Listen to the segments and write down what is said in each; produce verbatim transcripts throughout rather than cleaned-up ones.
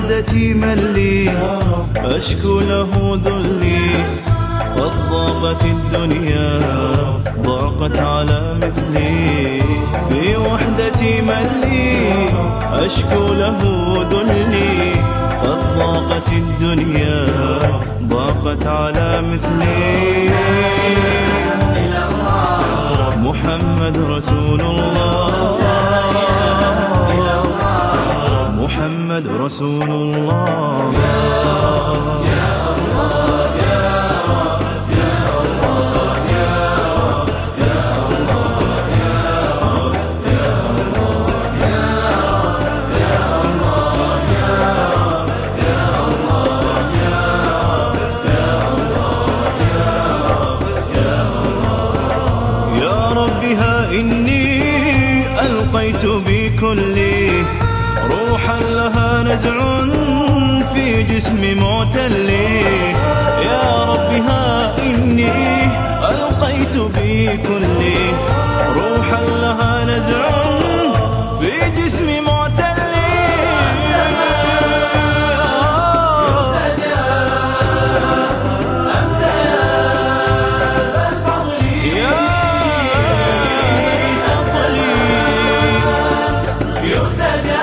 وحدتي من لي أشكو له ذلي. قد ضاقت الدنيا ضاقت على مثلي، في وحدتي من لي أشكو له ذلي. قد ضاقت الدنيا ضاقت على مثلي. محمد رسول الله، محمد رسول الله. يا الله يا رب يا الله يا رب يا الله يا رب يا الله يا رب يا الله يا رب يا الله يا رب يا الله يا الله يا رب. ها إني ألقيت بكلي روحا لها نزع في جسمي معتلي. يا رب ها إني ألقيت بكلي روحا لها نزع في جسمي معتلي. أنت يا ذا الفضل يا أفضلي يهتدى.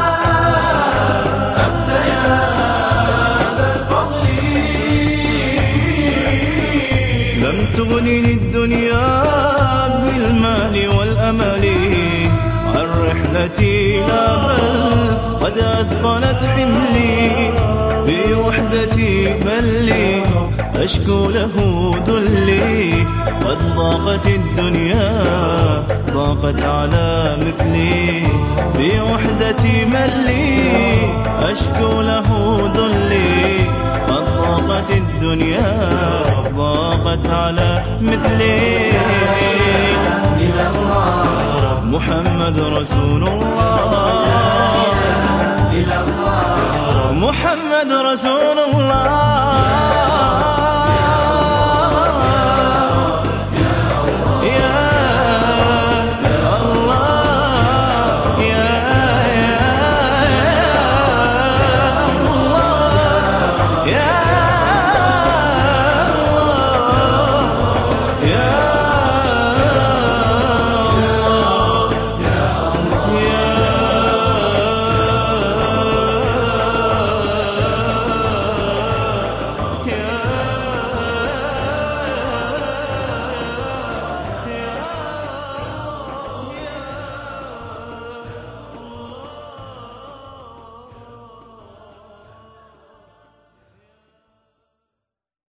لم تغنني الدنيا بالمال والأمل عن رحلتي، لا بل قد أثقلت حملي. في وحدتي من لي أشكو له ذلي. قد ضاقت الدنيا ضاقت على مثلي. في وحدتي من لي أشكو له ذلي. قد ضاقت الدنيا ضاقت على مثلي. محمد رسول الله، محمد رسول الله.